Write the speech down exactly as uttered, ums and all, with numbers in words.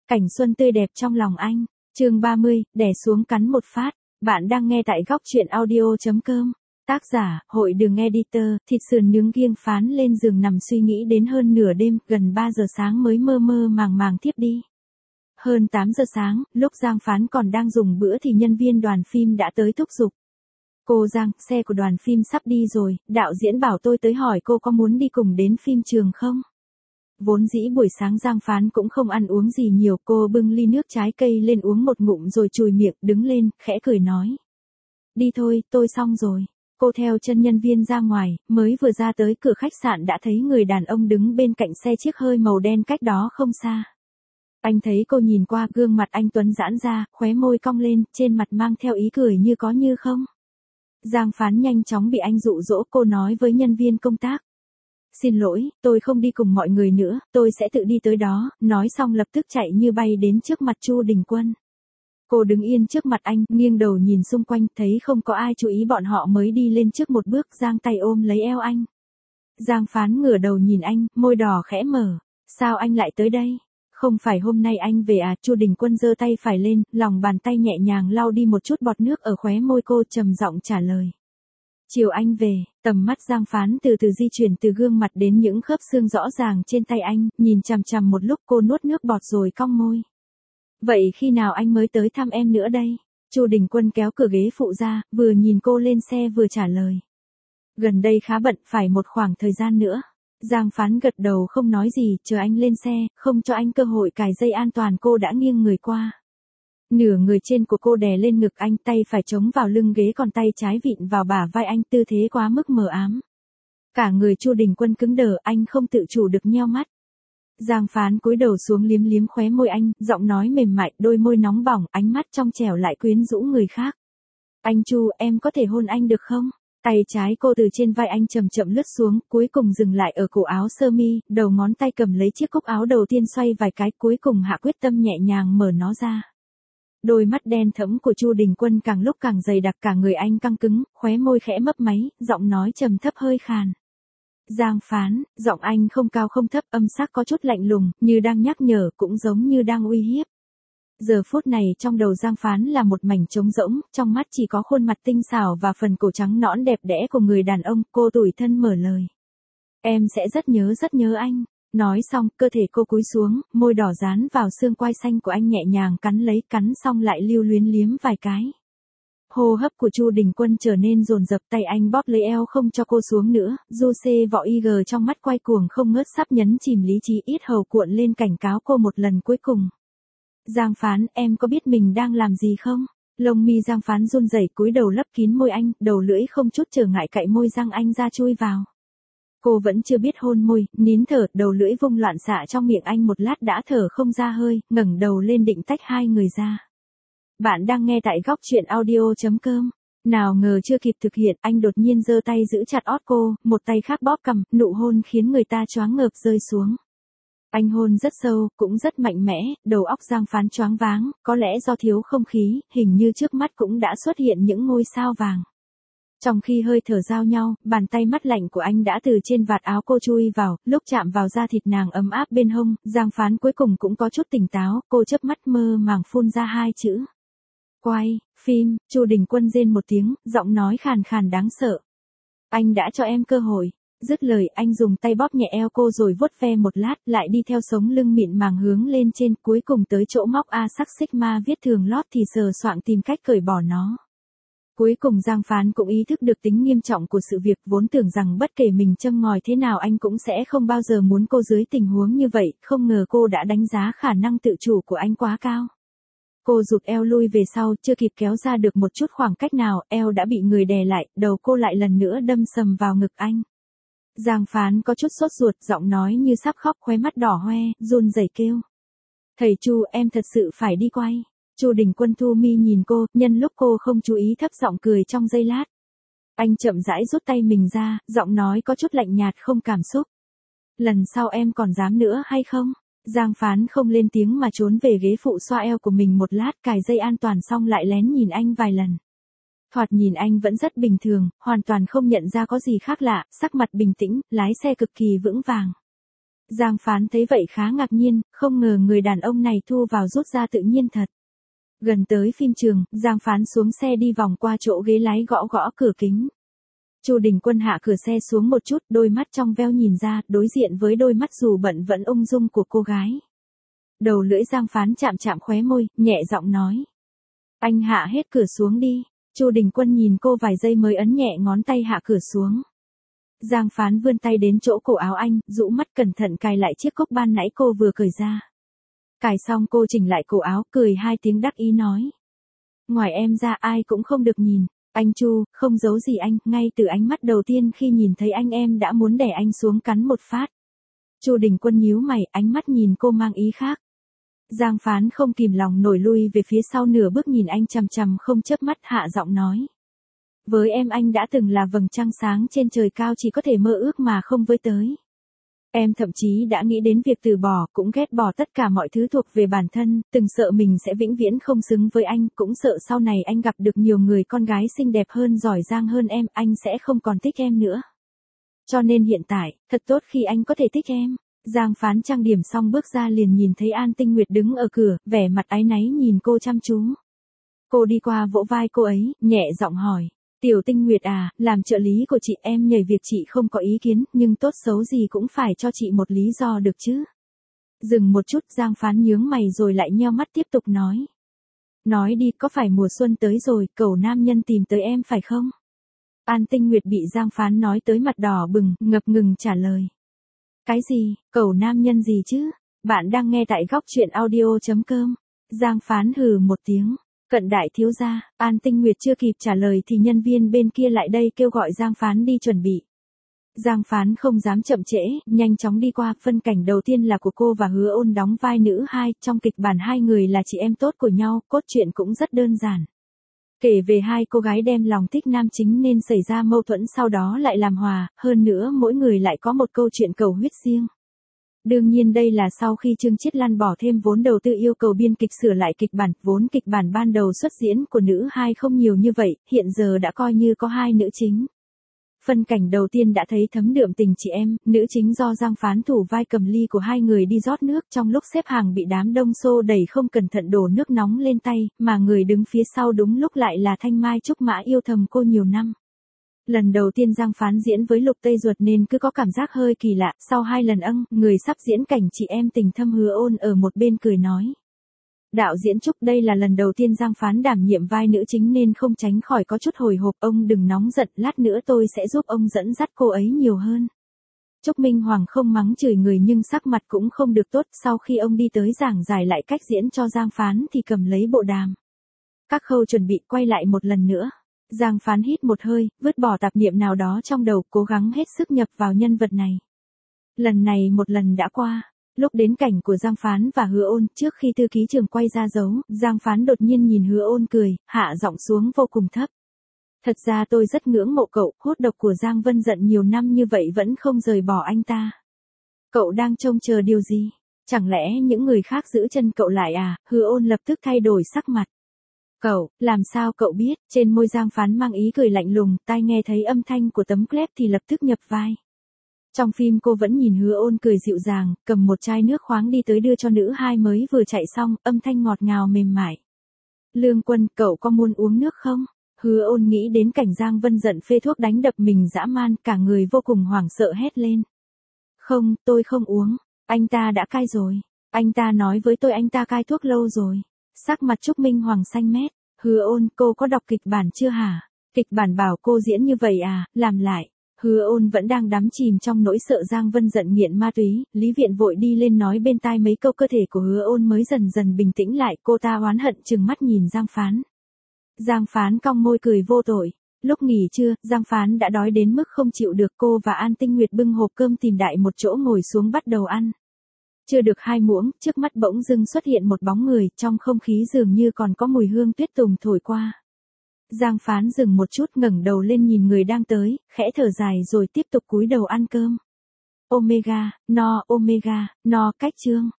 Cảnh xuân tươi đẹp trong lòng anh. Chương ba mươi, đè xuống cắn một phát. Bạn đang nghe tại góc truyện audio chấm com. Tác giả, Hội Đường Editor. Thịt sườn nướng nghiêng phán lên giường nằm suy nghĩ đến hơn nửa đêm, gần ba giờ sáng mới mơ mơ màng màng thiếp đi. Hơn tám giờ sáng, lúc Giang Phán còn đang dùng bữa thì nhân viên đoàn phim đã tới thúc giục. Cô Giang, xe của đoàn phim sắp đi rồi, đạo diễn bảo tôi tới hỏi cô có muốn đi cùng đến phim trường không? Vốn dĩ buổi sáng Giang Phán cũng không ăn uống gì nhiều, cô bưng ly nước trái cây lên uống một ngụm rồi chùi miệng, đứng lên, khẽ cười nói. Đi thôi, tôi xong rồi. Cô theo chân nhân viên ra ngoài, mới vừa ra tới cửa khách sạn đã thấy người đàn ông đứng bên cạnh xe chiếc hơi màu đen cách đó không xa. Anh thấy cô nhìn qua, gương mặt anh tuấn giãn ra, khóe môi cong lên, trên mặt mang theo ý cười như có như không. Giang Phán nhanh chóng bị anh dụ dỗ, cô nói với nhân viên công tác. Xin lỗi, tôi không đi cùng mọi người nữa, tôi sẽ tự đi tới đó, nói xong lập tức chạy như bay đến trước mặt Chu Đình Quân. Cô đứng yên trước mặt anh, nghiêng đầu nhìn xung quanh, thấy không có ai chú ý bọn họ mới đi lên trước một bước, giang tay ôm lấy eo anh. Giang Phán ngửa đầu nhìn anh, môi đỏ khẽ mở. Sao anh lại tới đây? Không phải hôm nay anh về à? Chu Đình Quân giơ tay phải lên, lòng bàn tay nhẹ nhàng lau đi một chút bọt nước ở khóe môi cô, trầm giọng trả lời. Chiều anh về, tầm mắt Giang Phán từ từ di chuyển từ gương mặt đến những khớp xương rõ ràng trên tay anh, nhìn chằm chằm một lúc, cô nuốt nước bọt rồi cong môi. Vậy khi nào anh mới tới thăm em nữa đây? Chu Đình Quân kéo cửa ghế phụ ra, vừa nhìn cô lên xe vừa trả lời. Gần đây khá bận, phải một khoảng thời gian nữa. Giang Phán gật đầu không nói gì, chờ anh lên xe, không cho anh cơ hội cài dây an toàn, cô đã nghiêng người qua. Nửa người trên của cô đè lên ngực anh, tay phải chống vào lưng ghế còn tay trái vịn vào bả vai anh, tư thế quá mức mờ ám. Cả người Chu Đình Quân cứng đờ, anh không tự chủ được nheo mắt. Giang Phán cúi đầu xuống liếm liếm khóe môi anh, giọng nói mềm mại, đôi môi nóng bỏng, ánh mắt trong trẻo lại quyến rũ người khác. Anh Chu, em có thể hôn anh được không? Tay trái cô từ trên vai anh chậm chậm lướt xuống, cuối cùng dừng lại ở cổ áo sơ mi, đầu ngón tay cầm lấy chiếc cúc áo đầu tiên xoay vài cái, cuối cùng hạ quyết tâm nhẹ nhàng mở nó ra. Đôi mắt đen thẫm của Chu Đình Quân càng lúc càng dày đặc, cả người anh căng cứng, khóe môi khẽ mấp máy, giọng nói trầm thấp hơi khàn. Giang Phán, giọng anh không cao không thấp, âm sắc có chút lạnh lùng, như đang nhắc nhở, cũng giống như đang uy hiếp. Giờ phút này trong đầu Giang Phán là một mảnh trống rỗng, trong mắt chỉ có khuôn mặt tinh xảo và phần cổ trắng nõn đẹp đẽ của người đàn ông, cô tủi thân mở lời. Em sẽ rất nhớ rất nhớ anh. Nói xong, cơ thể cô cúi xuống, môi đỏ dán vào xương quai xanh của anh nhẹ nhàng cắn lấy, cắn xong lại lưu luyến liếm vài cái. Hô hấp của Chu Đình Quân trở nên dồn dập, tay anh bóp lấy eo không cho cô xuống nữa, du xê vọ y gờ trong mắt quay cuồng không ngớt, sắp nhấn chìm lý trí, yết hầu cuộn lên cảnh cáo cô một lần cuối cùng. Giang Phán, em có biết mình đang làm gì không? Lông mi Giang Phán run rẩy, cúi đầu lấp kín môi anh, đầu lưỡi không chút trở ngại cạy môi răng anh ra chui vào. Cô vẫn chưa biết hôn môi, nín thở, đầu lưỡi vung loạn xạ trong miệng anh một lát đã thở không ra hơi, ngẩng đầu lên định tách hai người ra. Bạn đang nghe tại góc truyện audio chấm com. Nào ngờ chưa kịp thực hiện, anh đột nhiên giơ tay giữ chặt ót cô, một tay khác bóp cằm, nụ hôn khiến người ta choáng ngợp rơi xuống. Anh hôn rất sâu, cũng rất mạnh mẽ, đầu óc Giang Phán choáng váng, có lẽ do thiếu không khí, hình như trước mắt cũng đã xuất hiện những ngôi sao vàng. Trong khi hơi thở giao nhau, bàn tay mắt lạnh của anh đã từ trên vạt áo cô chui vào, lúc chạm vào da thịt nàng ấm áp bên hông, Giang Phán cuối cùng cũng có chút tỉnh táo, cô chớp mắt mơ màng phun ra hai chữ. Quay, phim. Chu Đình Quân rên một tiếng, giọng nói khàn khàn đáng sợ. Anh đã cho em cơ hội. Dứt lời, anh dùng tay bóp nhẹ eo cô rồi vuốt ve một lát, lại đi theo sống lưng mịn màng hướng lên trên, cuối cùng tới chỗ móc A sắc sigma viết thường lót thì sờ soạng tìm cách cởi bỏ nó. Cuối cùng Giang Phán cũng ý thức được tính nghiêm trọng của sự việc, vốn tưởng rằng bất kể mình châm ngòi thế nào anh cũng sẽ không bao giờ muốn cô dưới tình huống như vậy, không ngờ cô đã đánh giá khả năng tự chủ của anh quá cao. Cô rụt eo lui về sau, chưa kịp kéo ra được một chút khoảng cách nào, eo đã bị người đè lại, đầu cô lại lần nữa đâm sầm vào ngực anh. Giang Phán có chút sốt ruột, giọng nói như sắp khóc, khóe mắt đỏ hoe, run rẩy kêu. Thầy Chu, em thật sự phải đi quay. Chu Đình Quân thu mi nhìn cô, nhân lúc cô không chú ý thấp giọng cười trong giây lát. Anh chậm rãi rút tay mình ra, giọng nói có chút lạnh nhạt không cảm xúc. Lần sau em còn dám nữa hay không? Giang Phán không lên tiếng mà trốn về ghế phụ xoa eo của mình một lát, cài dây an toàn xong lại lén nhìn anh vài lần. Thoạt nhìn anh vẫn rất bình thường, hoàn toàn không nhận ra có gì khác lạ, sắc mặt bình tĩnh, lái xe cực kỳ vững vàng. Giang Phán thấy vậy khá ngạc nhiên, không ngờ người đàn ông này thu vào rút ra tự nhiên thật. Gần tới phim trường, Giang Phán xuống xe đi vòng qua chỗ ghế lái gõ gõ cửa kính. Chu Đình Quân hạ cửa xe xuống một chút, đôi mắt trong veo nhìn ra, đối diện với đôi mắt dù bận vẫn ung dung của cô gái. Đầu lưỡi Giang Phán chạm chạm khóe môi, nhẹ giọng nói. Anh hạ hết cửa xuống đi. Chu Đình Quân nhìn cô vài giây mới ấn nhẹ ngón tay hạ cửa xuống. Giang Phán vươn tay đến chỗ cổ áo anh, rũ mắt cẩn thận cài lại chiếc cúc ban nãy cô vừa cởi ra. Cài xong cô chỉnh lại cổ áo, cười hai tiếng đắc ý nói. Ngoài em ra ai cũng không được nhìn. Anh Chu, không giấu gì anh, ngay từ ánh mắt đầu tiên khi nhìn thấy anh em đã muốn đè anh xuống cắn một phát. Chu Đình Quân nhíu mày, ánh mắt nhìn cô mang ý khác. Giang Phán không kìm lòng nổi lui về phía sau nửa bước nhìn anh chằm chằm không chớp mắt hạ giọng nói. Với em anh đã từng là vầng trăng sáng trên trời cao chỉ có thể mơ ước mà không với tới. Em thậm chí đã nghĩ đến việc từ bỏ, cũng ghét bỏ tất cả mọi thứ thuộc về bản thân, từng sợ mình sẽ vĩnh viễn không xứng với anh, cũng sợ sau này anh gặp được nhiều người con gái xinh đẹp hơn giỏi giang hơn em, anh sẽ không còn thích em nữa. Cho nên hiện tại, thật tốt khi anh có thể thích em. Giang Phán trang điểm xong bước ra liền nhìn thấy An Tinh Nguyệt đứng ở cửa, vẻ mặt áy náy nhìn cô chăm chú. Cô đi qua vỗ vai cô ấy, nhẹ giọng hỏi. Tiểu Tinh Nguyệt à, làm trợ lý của chị em nhảy việc chị không có ý kiến, nhưng tốt xấu gì cũng phải cho chị một lý do được chứ. Dừng một chút Giang Phán nhướng mày rồi lại nheo mắt tiếp tục nói. Nói đi, có phải mùa xuân tới rồi, cậu nam nhân tìm tới em phải không? An Tinh Nguyệt bị Giang Phán nói tới mặt đỏ bừng, ngập ngừng trả lời. Cái gì, cậu nam nhân gì chứ? Bạn đang nghe tại góc truyện audio chấm com. Giang Phán hừ một tiếng. Cận đại thiếu gia, An Tinh Nguyệt chưa kịp trả lời thì nhân viên bên kia lại đây kêu gọi Giang Phán đi chuẩn bị. Giang Phán không dám chậm trễ, nhanh chóng đi qua, phân cảnh đầu tiên là của cô và Hứa Ôn đóng vai nữ hai, trong kịch bản hai người là chị em tốt của nhau, cốt truyện cũng rất đơn giản. Kể về hai cô gái đem lòng thích nam chính nên xảy ra mâu thuẫn sau đó lại làm hòa, hơn nữa mỗi người lại có một câu chuyện cầu huyết riêng. Đương nhiên đây là sau khi Trương Chiết Lan bỏ thêm vốn đầu tư yêu cầu biên kịch sửa lại kịch bản, vốn kịch bản ban đầu xuất diễn của nữ hai không nhiều như vậy, hiện giờ đã coi như có hai nữ chính. Phân cảnh đầu tiên đã thấy thấm đượm tình chị em, nữ chính do Giang Phán thủ vai cầm ly của hai người đi rót nước trong lúc xếp hàng bị đám đông xô đẩy không cẩn thận đổ nước nóng lên tay, mà người đứng phía sau đúng lúc lại là Thanh Mai Trúc Mã yêu thầm cô nhiều năm. Lần đầu tiên Giang Phán diễn với Lục Tây Duật nên cứ có cảm giác hơi kỳ lạ, sau hai lần âng, người sắp diễn cảnh chị em tình thâm Hứa Ôn ở một bên cười nói. Đạo diễn Trúc, đây là lần đầu tiên Giang Phán đảm nhiệm vai nữ chính nên không tránh khỏi có chút hồi hộp, ông đừng nóng giận, lát nữa tôi sẽ giúp ông dẫn dắt cô ấy nhiều hơn. Trúc Minh Hoàng không mắng chửi người nhưng sắc mặt cũng không được tốt, sau khi ông đi tới giảng giải lại cách diễn cho Giang Phán thì cầm lấy bộ đàm. Các khâu chuẩn bị quay lại một lần nữa. Giang Phán hít một hơi, vứt bỏ tạp niệm nào đó trong đầu, cố gắng hết sức nhập vào nhân vật này. Lần này một lần đã qua. Lúc đến cảnh của Giang Phán và Hứa Ôn, trước khi thư ký trưởng quay ra dấu, Giang Phán đột nhiên nhìn Hứa Ôn cười, hạ giọng xuống vô cùng thấp. Thật ra tôi rất ngưỡng mộ cậu, hút độc của Giang Vân Dận nhiều năm như vậy vẫn không rời bỏ anh ta. Cậu đang trông chờ điều gì? Chẳng lẽ những người khác giữ chân cậu lại à? Hứa Ôn lập tức thay đổi sắc mặt. Cậu, làm sao cậu biết? Trên môi Giang Phán mang ý cười lạnh lùng, tai nghe thấy âm thanh của tấm clip thì lập tức nhập vai. Trong phim cô vẫn nhìn Hứa Ôn cười dịu dàng, cầm một chai nước khoáng đi tới đưa cho nữ hai mới vừa chạy xong, âm thanh ngọt ngào mềm mại. Lương Quân, cậu có muốn uống nước không? Hứa Ôn nghĩ đến cảnh Giang Vân Dận phê thuốc đánh đập mình dã man, cả người vô cùng hoảng sợ hét lên. Không, tôi không uống, anh ta đã cai rồi. Anh ta nói với tôi anh ta cai thuốc lâu rồi. Sắc mặt Trúc Minh Hoàng xanh mét. Hứa Ôn, cô có đọc kịch bản chưa hả? Kịch bản bảo cô diễn như vậy à, làm lại. Hứa Ôn vẫn đang đắm chìm trong nỗi sợ Giang Vân Dận nghiện ma túy, Lý Viện vội đi lên nói bên tai mấy câu, cơ thể của Hứa Ôn mới dần dần bình tĩnh lại, cô ta oán hận trừng mắt nhìn Giang Phán. Giang Phán cong môi cười vô tội. Lúc nghỉ trưa, Giang Phán đã đói đến mức không chịu được, cô và An Tinh Nguyệt bưng hộp cơm tìm đại một chỗ ngồi xuống bắt đầu ăn. Chưa được hai muỗng, trước mắt bỗng dưng xuất hiện một bóng người, trong không khí dường như còn có mùi hương tuyết tùng thổi qua. Giang Phán dừng một chút, ngẩng đầu lên nhìn người đang tới, khẽ thở dài rồi tiếp tục cúi đầu ăn cơm. Omega, no, Omega, no, cách chương.